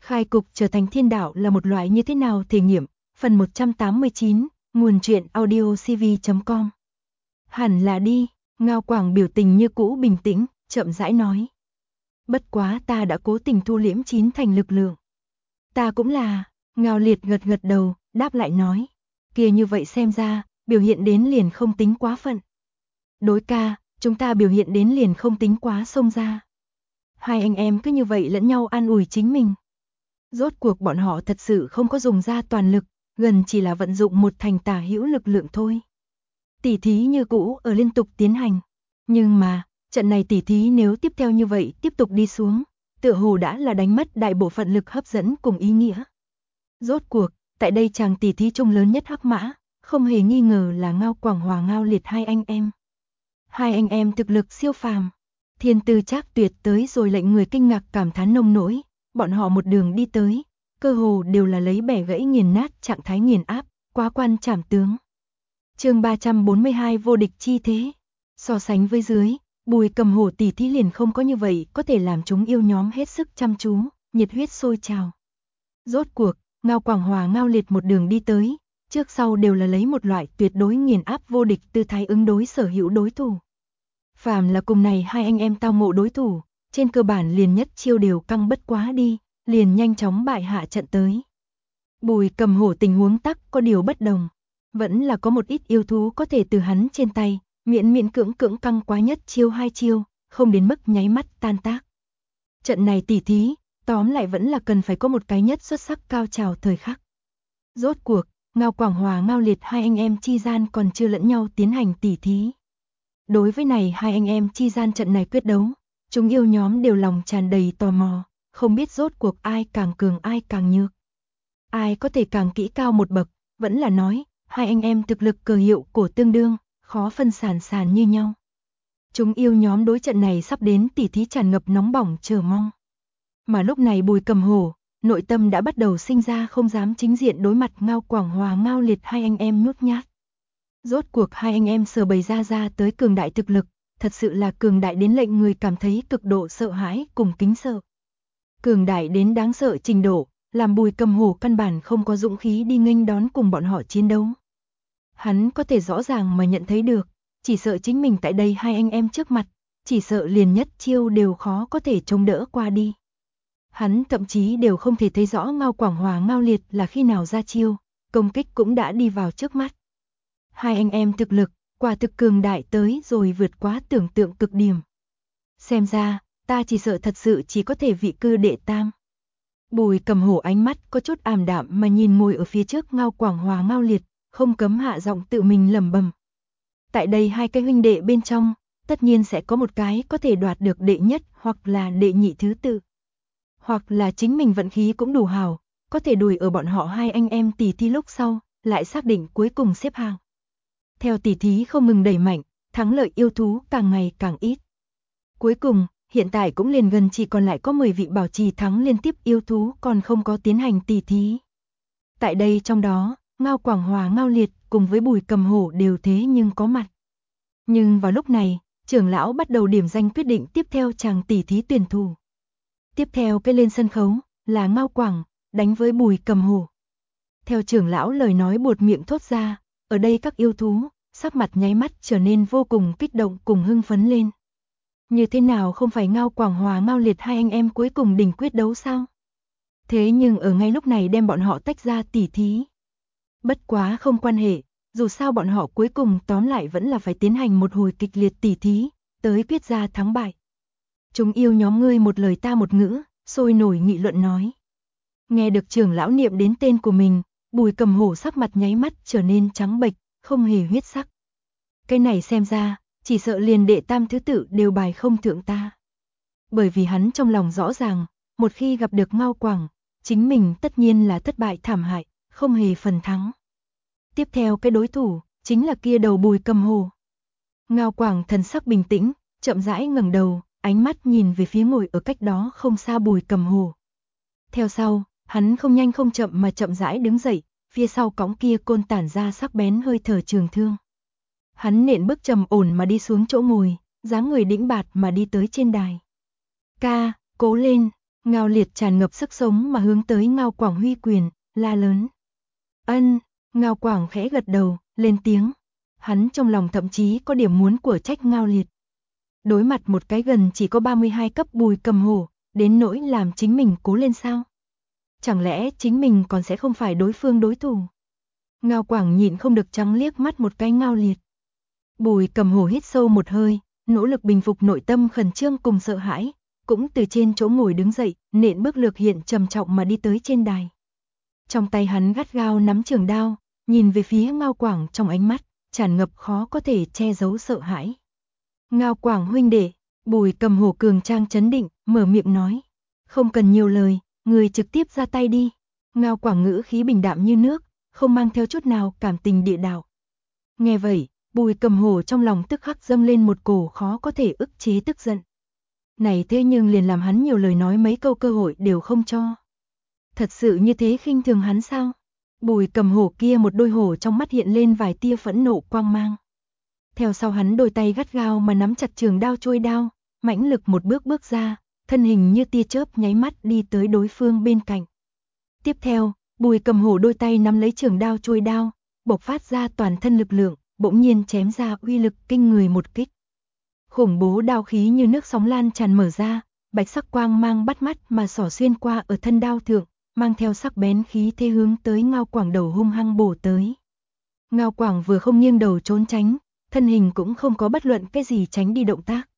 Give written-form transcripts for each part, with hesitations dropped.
Khai cục trở thành thiên đạo là một loại như thế nào thể nghiệm, phần 189, nguồn truyện audio cv.com. Hẳn là đi, Ngao Quảng biểu tình như cũ bình tĩnh, chậm rãi nói. Bất quá ta đã cố tình thu liễm 9 thành lực lượng. Ta cũng là, Ngao Liệt gật gật đầu, đáp lại nói. Kìa như vậy xem ra, biểu hiện đến liền không tính quá phận. Đối ca, chúng ta biểu hiện đến liền không tính quá xông ra. Hai anh em cứ như vậy lẫn nhau an ủi chính mình. Rốt cuộc bọn họ thật sự không có dùng ra toàn lực, gần chỉ là vận dụng một thành tả hữu lực lượng thôi. Tỉ thí như cũ ở liên tục tiến hành. Nhưng mà, trận này tỉ thí nếu tiếp theo như vậy tiếp tục đi xuống, tựa hồ đã là đánh mất đại bộ phận lực hấp dẫn cùng ý nghĩa. Rốt cuộc, tại đây chàng tỉ thí chung lớn nhất hắc mã, không hề nghi ngờ là Ngao Quảng Hòa Ngao Liệt hai anh em. Hai anh em thực lực siêu phàm, thiên tư trác tuyệt tới rồi lệnh người kinh ngạc cảm thán nông nỗi, bọn họ một đường đi tới, cơ hồ đều là lấy bẻ gãy nghiền nát trạng thái nghiền áp, quá quan trảm tướng. Chương 342 vô địch chi thế. So sánh với dưới, Bùi Cầm Hổ tỉ thí liền không có như vậy, có thể làm chúng yêu nhóm hết sức chăm chú, nhiệt huyết sôi trào. Rốt cuộc, Ngao Quảng Hòa Ngao Liệt một đường đi tới, trước sau đều là lấy một loại tuyệt đối nghiền áp vô địch tư thái ứng đối sở hữu đối thủ. Phàm là cùng này hai anh em tao ngộ đối thủ, trên cơ bản liền nhất chiêu đều căng bất quá đi, liền nhanh chóng bại hạ trận tới. Bùi Cầm Hổ tình huống tắc có điều bất đồng, vẫn là có một ít yêu thú có thể từ hắn trên tay, miễn miễn cưỡng cưỡng căng quá nhất chiêu hai chiêu, không đến mức nháy mắt tan tác. Trận này tỉ thí, tóm lại vẫn là cần phải có một cái nhất xuất sắc cao trào thời khắc. Rốt cuộc, Ngao Quảng Hòa Ngao Liệt hai anh em chi gian còn chưa lẫn nhau tiến hành tỉ thí. Đối với này hai anh em chi gian trận này quyết đấu, chúng yêu nhóm đều lòng tràn đầy tò mò, không biết rốt cuộc ai càng cường ai càng nhược. Ai có thể càng kỹ cao một bậc, vẫn là nói, hai anh em thực lực cờ hiệu cổ tương đương, khó phân sàn như nhau. Chúng yêu nhóm đối trận này sắp đến tỉ thí tràn ngập nóng bỏng chờ mong. Mà lúc này Bùi Cầm Hổ, nội tâm đã bắt đầu sinh ra không dám chính diện đối mặt Ngao Quảng Hòa Ngao Liệt hai anh em nhút nhát. Rốt cuộc hai anh em sở bày ra tới cường đại thực lực, thật sự là cường đại đến lệnh người cảm thấy cực độ sợ hãi cùng kính sợ. Cường đại đến đáng sợ trình độ, làm Bùi Cầm Hổ căn bản không có dũng khí đi nghênh đón cùng bọn họ chiến đấu. Hắn có thể rõ ràng mà nhận thấy được, chỉ sợ chính mình tại đây hai anh em trước mặt, chỉ sợ liền nhất chiêu đều khó có thể chống đỡ qua đi. Hắn thậm chí đều không thể thấy rõ Ngao Quảng Hòa Ngao Liệt là khi nào ra chiêu, công kích cũng đã đi vào trước mắt. Hai anh em thực lực, quả thực cường đại tới rồi vượt quá tưởng tượng cực điểm. Xem ra, ta chỉ sợ thật sự chỉ có thể vị cư đệ tam. Bùi Cầm Hổ ánh mắt có chút ảm đạm mà nhìn ngồi ở phía trước Ngao Quảng Hòa Ngao Liệt, không cấm hạ giọng tự mình lẩm bẩm. Tại đây hai cái huynh đệ bên trong, tất nhiên sẽ có một cái có thể đoạt được đệ nhất hoặc là đệ nhị thứ tự. Hoặc là chính mình vận khí cũng đủ hảo, có thể đuổi ở bọn họ hai anh em tỉ thí lúc sau, lại xác định cuối cùng xếp hạng. Theo tỉ thí không ngừng đẩy mạnh, thắng lợi yêu thú càng ngày càng ít. Cuối cùng, hiện tại cũng liền gần chỉ còn lại có 10 vị bảo trì thắng liên tiếp yêu thú còn không có tiến hành tỉ thí. Tại đây trong đó, Ngao Quảng Hòa Ngao Liệt cùng với Bùi Cầm Hổ đều thế nhưng có mặt. Nhưng vào lúc này, trưởng lão bắt đầu điểm danh quyết định tiếp theo chàng tỉ thí tuyển thủ. Tiếp theo cái lên sân khấu là Ngao Quảng đánh với Bùi Cầm Hổ. Theo trưởng lão lời nói buột miệng thốt ra, ở đây các yêu thú, sắc mặt nháy mắt trở nên vô cùng kích động cùng hưng phấn lên. Như thế nào không phải Ngao Quảng Hòa Ngao Liệt hai anh em cuối cùng đỉnh quyết đấu sao? Thế nhưng ở ngay lúc này đem bọn họ tách ra tỉ thí. Bất quá không quan hệ, dù sao bọn họ cuối cùng tóm lại vẫn là phải tiến hành một hồi kịch liệt tỉ thí, tới quyết ra thắng bại. Chúng yêu nhóm ngươi một lời ta một ngữ, sôi nổi nghị luận nói. Nghe được trưởng lão niệm đến tên của mình, Bùi Cầm Hổ sắc mặt nháy mắt trở nên trắng bệch, không hề huyết sắc. Cái này xem ra, chỉ sợ liền đệ tam thứ tự đều bài không thượng ta. Bởi vì hắn trong lòng rõ ràng, một khi gặp được Ngao Quảng, chính mình tất nhiên là thất bại thảm hại, không hề phần thắng. Tiếp theo cái đối thủ, chính là kia đầu Bùi Cầm Hổ. Ngao Quảng thần sắc bình tĩnh, chậm rãi ngẩng đầu, ánh mắt nhìn về phía ngồi ở cách đó không xa Bùi Cầm Hổ. Theo sau, hắn không nhanh không chậm mà chậm rãi đứng dậy, phía sau cõng kia côn tản ra sắc bén hơi thở trường thương. Hắn nện bước trầm ổn mà đi xuống chỗ ngồi, dáng người đĩnh bạt mà đi tới trên đài. Ca, cố lên, Ngao Liệt tràn ngập sức sống mà hướng tới Ngao Quảng huy quyền, la lớn. Ân, Ngao Quảng khẽ gật đầu, lên tiếng. Hắn trong lòng thậm chí có điểm muốn của trách Ngao Liệt. Đối mặt một cái gần chỉ có 32 cấp Bùi Cầm Hổ, đến nỗi làm chính mình cố lên sao? Chẳng lẽ chính mình còn sẽ không phải đối phương đối thủ? Ngao Quảng nhịn không được trắng liếc mắt một cái Ngao Liệt. Bùi Cầm Hổ hít sâu một hơi, nỗ lực bình phục nội tâm khẩn trương cùng sợ hãi, cũng từ trên chỗ ngồi đứng dậy, nện bước lược hiện trầm trọng mà đi tới trên đài. Trong tay hắn gắt gao nắm trường đao, nhìn về phía Ngao Quảng trong ánh mắt, tràn ngập khó có thể che giấu sợ hãi. Ngao Quảng huynh đệ, Bùi Cầm Hổ cường trang trấn định, mở miệng nói. Không cần nhiều lời, người trực tiếp ra tay đi. Ngao Quảng ngữ khí bình đạm như nước, không mang theo chút nào cảm tình địa đạo. Nghe vậy, Bùi Cầm Hổ trong lòng tức khắc dâng lên một cổ khó có thể ức chế tức giận. Này thế nhưng liền làm hắn nhiều lời nói mấy câu cơ hội đều không cho. Thật sự như thế khinh thường hắn sao? Bùi Cầm Hổ kia một đôi hổ trong mắt hiện lên vài tia phẫn nộ quang mang. Theo sau hắn đôi tay gắt gao mà nắm chặt trường đao trôi đao, mãnh lực một bước bước ra, thân hình như tia chớp nháy mắt đi tới đối phương bên cạnh. Tiếp theo, Bùi Cầm Hổ đôi tay nắm lấy trường đao trôi đao, bộc phát ra toàn thân lực lượng, bỗng nhiên chém ra uy lực kinh người một kích. Khủng bố đao khí như nước sóng lan tràn mở ra, bạch sắc quang mang bắt mắt mà xỏ xuyên qua ở thân đao thượng, mang theo sắc bén khí thế hướng tới Ngao Quảng đầu hung hăng bổ tới. Ngao Quảng vừa không nghiêng đầu trốn tránh, thân hình cũng không có bất luận cái gì tránh đi động tác.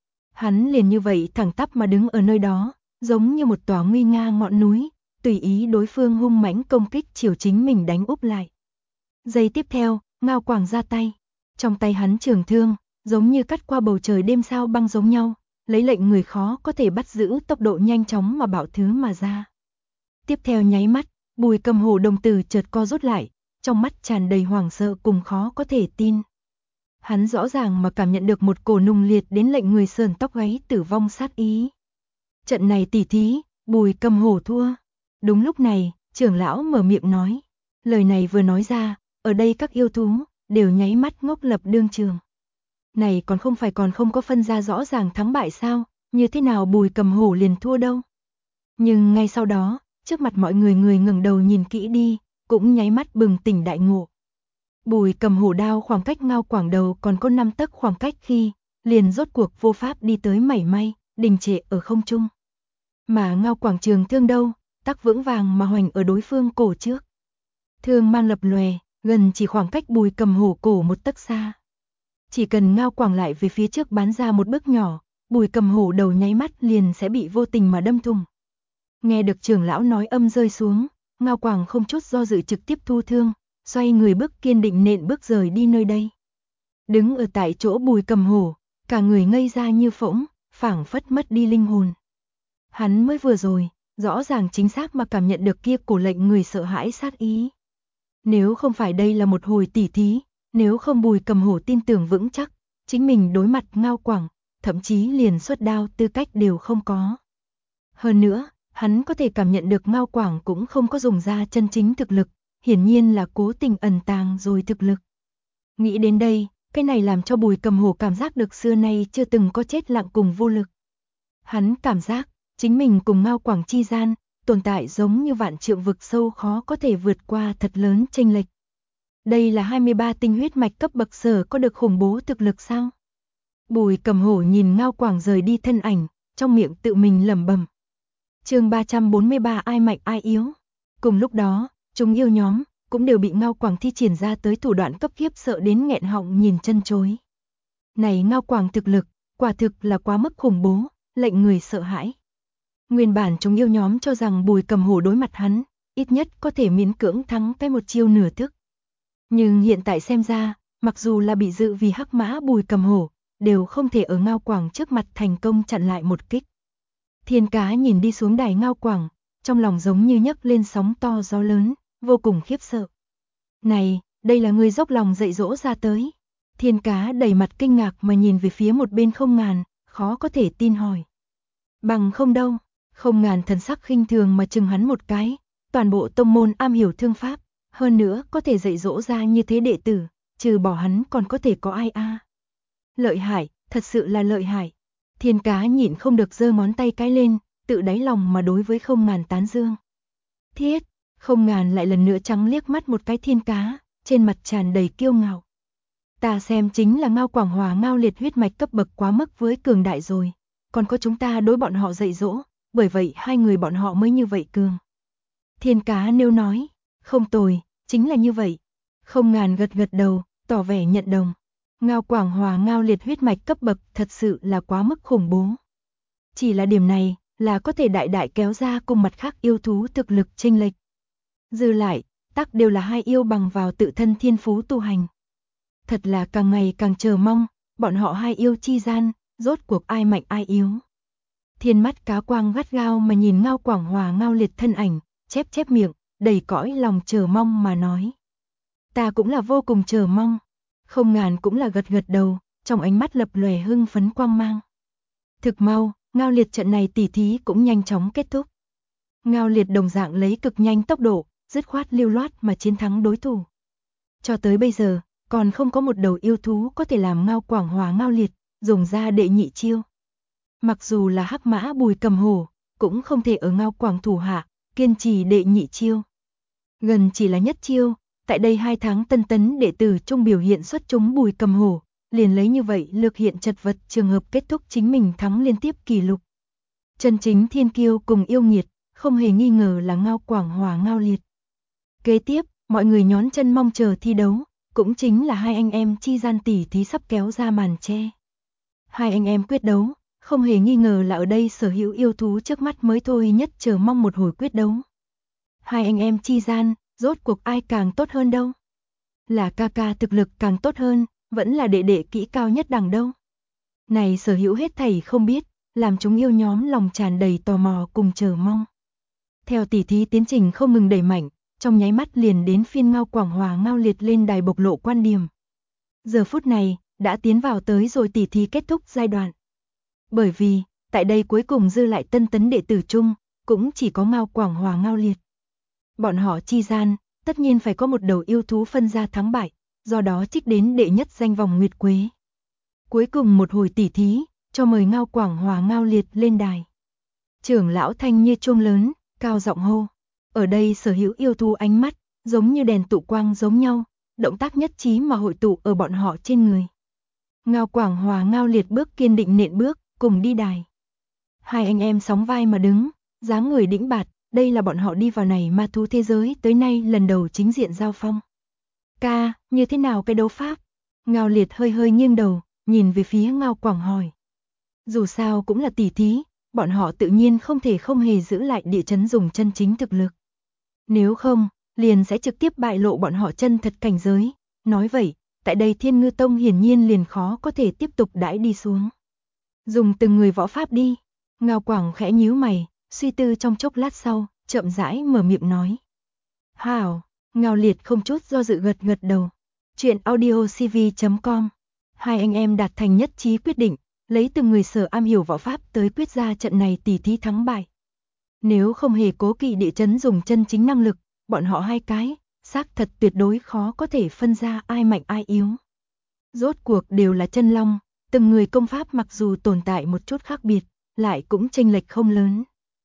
Hắn liền như vậy thẳng tắp mà đứng ở nơi đó, giống như một tòa nguy nga ngọn núi, tùy ý đối phương hung mãnh công kích chiều chính mình đánh úp lại. Giây tiếp theo, Ngao Quảng ra tay, trong tay hắn trường thương, giống như cắt qua bầu trời đêm sao băng giống nhau, lấy lệnh người khó có thể bắt giữ tốc độ nhanh chóng mà bạo thứ mà ra. Tiếp theo nháy mắt, Bùi Cầm Hổ đồng tử chợt co rút lại, trong mắt tràn đầy hoảng sợ cùng khó có thể tin. Hắn rõ ràng mà cảm nhận được một cổ nung liệt đến lệnh người sờn tóc gáy tử vong sát ý. Trận này tỉ thí, Bùi Cầm Hổ thua. Đúng lúc này, trưởng lão mở miệng nói. Lời này vừa nói ra, ở đây các yêu thú đều nháy mắt ngốc lập đương trường. Này còn không có phân ra rõ ràng thắng bại sao, như thế nào Bùi Cầm Hổ liền thua đâu. Nhưng ngay sau đó, trước mặt mọi người ngẩng đầu nhìn kỹ đi, cũng nháy mắt bừng tỉnh đại ngộ. Bùi Cầm Hổ đao khoảng cách Ngao Quảng đầu còn có 5 tấc khoảng cách khi, liền rốt cuộc vô pháp đi tới mảy may, đình trệ ở không trung. Mà Ngao Quảng trường thương đâu, tắc vững vàng mà hoành ở đối phương cổ trước. Thương mang lập lòe, gần chỉ khoảng cách Bùi Cầm Hổ cổ một tấc xa. Chỉ cần Ngao Quảng lại về phía trước bán ra một bước nhỏ, Bùi Cầm Hổ đầu nháy mắt liền sẽ bị vô tình mà đâm thủng. Nghe được trưởng lão nói âm rơi xuống, Ngao Quảng không chút do dự trực tiếp thu thương, xoay người bước kiên định nện bước rời đi nơi đây. Đứng ở tại chỗ Bùi Cầm Hổ, cả người ngây ra như phỗng, phảng phất mất đi linh hồn. Hắn mới vừa rồi, rõ ràng chính xác mà cảm nhận được kia cổ lệnh người sợ hãi sát ý. Nếu không phải đây là một hồi tỉ thí, nếu không Bùi Cầm Hổ tin tưởng vững chắc, chính mình đối mặt Ngao Quảng, thậm chí liền xuất đao tư cách đều không có. Hơn nữa, hắn có thể cảm nhận được Ngao Quảng cũng không có dùng ra chân chính thực lực, hiển nhiên là cố tình ẩn tàng rồi thực lực. Nghĩ đến đây, cái này làm cho Bùi Cầm Hổ cảm giác được xưa nay chưa từng có chết lặng cùng vô lực. Hắn cảm giác, chính mình cùng Ngao Quảng chi gian, tồn tại giống như vạn trượng vực sâu khó có thể vượt qua thật lớn chênh lệch. Đây là 23 tinh huyết mạch cấp bậc sở có được khủng bố thực lực sao? Bùi Cầm Hổ nhìn Ngao Quảng rời đi thân ảnh, trong miệng tự mình lẩm bẩm. Chương 343 ai mạnh ai yếu. Cùng lúc đó, chúng yêu nhóm cũng đều bị Ngao Quảng thi triển ra tới thủ đoạn cấp khiếp sợ đến nghẹn họng nhìn chân chối. Này Ngao Quảng thực lực, quả thực là quá mức khủng bố, lệnh người sợ hãi. Nguyên bản chúng yêu nhóm cho rằng Bùi Cầm Hổ đối mặt hắn, ít nhất có thể miễn cưỡng thắng cái một chiêu nửa thức. Nhưng hiện tại xem ra, mặc dù là bị dự vì hắc mã Bùi Cầm Hổ, đều không thể ở Ngao Quảng trước mặt thành công chặn lại một kích. Thiên Cá nhìn đi xuống đài Ngao Quảng, trong lòng giống như nhấc lên sóng to gió lớn, vô cùng khiếp sợ. Này, đây là người dốc lòng dạy dỗ ra tới. Thiên Cá đầy mặt kinh ngạc mà nhìn về phía một bên Không Ngàn, khó có thể tin hỏi. Bằng không đâu, Không Ngàn thần sắc khinh thường mà chừng hắn một cái, toàn bộ tông môn am hiểu thương pháp, hơn nữa có thể dạy dỗ ra như thế đệ tử, trừ bỏ hắn còn có thể có ai a? Lợi hại, thật sự là lợi hại. Thiên Cá nhịn không được giơ ngón tay cái lên, tự đáy lòng mà đối với Không Ngàn tán dương. Thiết, Không Ngàn lại lần nữa trắng liếc mắt một cái Thiên Cá, trên mặt tràn đầy kiêu ngạo. Ta xem chính là Ngao Quảng Hòa Ngao Liệt huyết mạch cấp bậc quá mức với cường đại rồi, còn có chúng ta đối bọn họ dạy dỗ, bởi vậy hai người bọn họ mới như vậy cường. Thiên Cá nêu nói, không tồi, chính là như vậy. Không Ngàn gật gật đầu, tỏ vẻ nhận đồng. Ngao Quảng Hòa Ngao Liệt huyết mạch cấp bậc thật sự là quá mức khủng bố. Chỉ là điểm này là có thể đại đại kéo ra cùng mặt khác yêu thú thực lực chênh lệch. Dư lại, tắc đều là hai yêu bằng vào tự thân thiên phú tu hành. Thật là càng ngày càng chờ mong, bọn họ hai yêu chi gian, rốt cuộc ai mạnh ai yếu. Thiên mắt cá quang gắt gao mà nhìn Ngao Quảng Hòa Ngao Liệt thân ảnh, chép chép miệng, đầy cõi lòng chờ mong mà nói. Ta cũng là vô cùng chờ mong. Không Ngàn cũng là gật gật đầu, trong ánh mắt lập lòe hưng phấn quang mang. Thực mau, Ngao Liệt trận này tỉ thí cũng nhanh chóng kết thúc. Ngao Liệt đồng dạng lấy cực nhanh tốc độ, dứt khoát lưu loát mà chiến thắng đối thủ. Cho tới bây giờ, còn không có một đầu yêu thú có thể làm Ngao Quảng Hòa Ngao Liệt dùng ra đệ nhị chiêu. Mặc dù là hắc mã Bùi Cầm Hổ, cũng không thể ở Ngao Quảng thủ hạ kiên trì đệ nhị chiêu. Gần chỉ là nhất chiêu, tại đây 2 tháng tân tấn đệ tử trung biểu hiện xuất chúng Bùi Cầm Hổ, liền lấy như vậy lược hiện chật vật trường hợp kết thúc chính mình thắng liên tiếp kỷ lục. Chân chính thiên kiêu cùng yêu nghiệt, không hề nghi ngờ là Ngao Quảng Hòa Ngao Liệt. Kế tiếp, mọi người nhón chân mong chờ thi đấu, cũng chính là hai anh em chi gian tỉ thí sắp kéo ra màn che. Hai anh em quyết đấu, không hề nghi ngờ là ở đây sở hữu yêu thú trước mắt mới thôi nhất chờ mong một hồi quyết đấu. Hai anh em chi gian, rốt cuộc ai càng tốt hơn đâu? Là ca ca thực lực càng tốt hơn, vẫn là đệ đệ kỹ cao nhất đẳng đâu? Này sở hữu hết thảy không biết, làm chúng yêu nhóm lòng tràn đầy tò mò cùng chờ mong. Theo tỉ thí tiến trình không ngừng đẩy mạnh, trong nháy mắt liền đến phiên Ngao Quảng Hòa Ngao Liệt lên đài bộc lộ quan điểm. Giờ phút này, đã tiến vào tới rồi tỉ thí kết thúc giai đoạn. Bởi vì, tại đây cuối cùng dư lại tân tấn đệ tử chung, cũng chỉ có Ngao Quảng Hòa Ngao Liệt. Bọn họ chi gian, tất nhiên phải có một đầu yêu thú phân ra thắng bại, do đó trích đến đệ nhất danh vòng nguyệt quế. Cuối cùng một hồi tỉ thí, cho mời Ngao Quảng Hòa Ngao Liệt lên đài. Trưởng lão thanh như chuông lớn, cao giọng hô. Ở đây sở hữu yêu thú ánh mắt, giống như đèn tụ quang giống nhau, động tác nhất trí mà hội tụ ở bọn họ trên người. Ngao Quảng Hòa Ngao Liệt bước kiên định nện bước, cùng đi đài. Hai anh em sóng vai mà đứng, dáng người đĩnh bạt, đây là bọn họ đi vào này ma thú thế giới tới nay lần đầu chính diện giao phong. Ca, như thế nào cái đấu pháp? Ngao Liệt hơi hơi nghiêng đầu, nhìn về phía Ngao Quảng hỏi. Dù sao cũng là tỉ thí, bọn họ tự nhiên không thể không hề giữ lại địa chấn dùng chân chính thực lực. Nếu không, liền sẽ trực tiếp bại lộ bọn họ chân thật cảnh giới. Nói vậy, tại đây Thiên Ngư Tông hiển nhiên liền khó có thể tiếp tục đãi đi xuống. Dùng từng người võ pháp đi. Ngao Quảng khẽ nhíu mày, suy tư trong chốc lát sau, chậm rãi mở miệng nói. Hảo, Ngao Liệt không chút do dự gật gật đầu. Chuyện audiocv.com. Hai anh em đạt thành nhất trí quyết định, lấy từng người sở am hiểu võ pháp tới quyết ra trận này tỉ thí thắng bại. Nếu không hề cố kỵ địa chấn dùng chân chính năng lực, bọn họ hai cái, xác thật tuyệt đối khó có thể phân ra ai mạnh ai yếu. Rốt cuộc đều là chân long, từng người công pháp mặc dù tồn tại một chút khác biệt, lại cũng chênh lệch không lớn.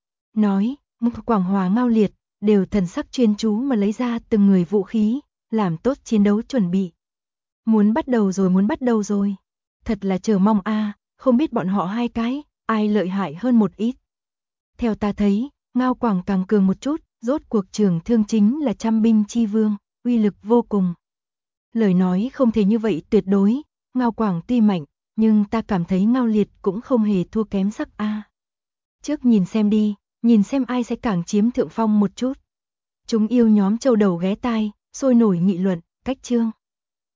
Nói, Quảng Hòa Ngao Liệt, đều thần sắc chuyên chú mà lấy ra từng người vũ khí, làm tốt chiến đấu chuẩn bị. Muốn bắt đầu rồi. Thật là chờ mong a, không biết bọn họ hai cái, ai lợi hại hơn một ít. Theo ta thấy, Ngao Quảng càng cường một chút, rốt cuộc trưởng thương chính là trăm binh chi vương, uy lực vô cùng. Lời nói không thể như vậy tuyệt đối, Ngao Quảng tuy mạnh, nhưng ta cảm thấy Ngao Liệt cũng không hề thua kém sắc a. Trước nhìn xem đi, nhìn xem ai sẽ càng chiếm thượng phong một chút. Chúng yêu nhóm châu đầu ghé tai, sôi nổi nghị luận, cách chương.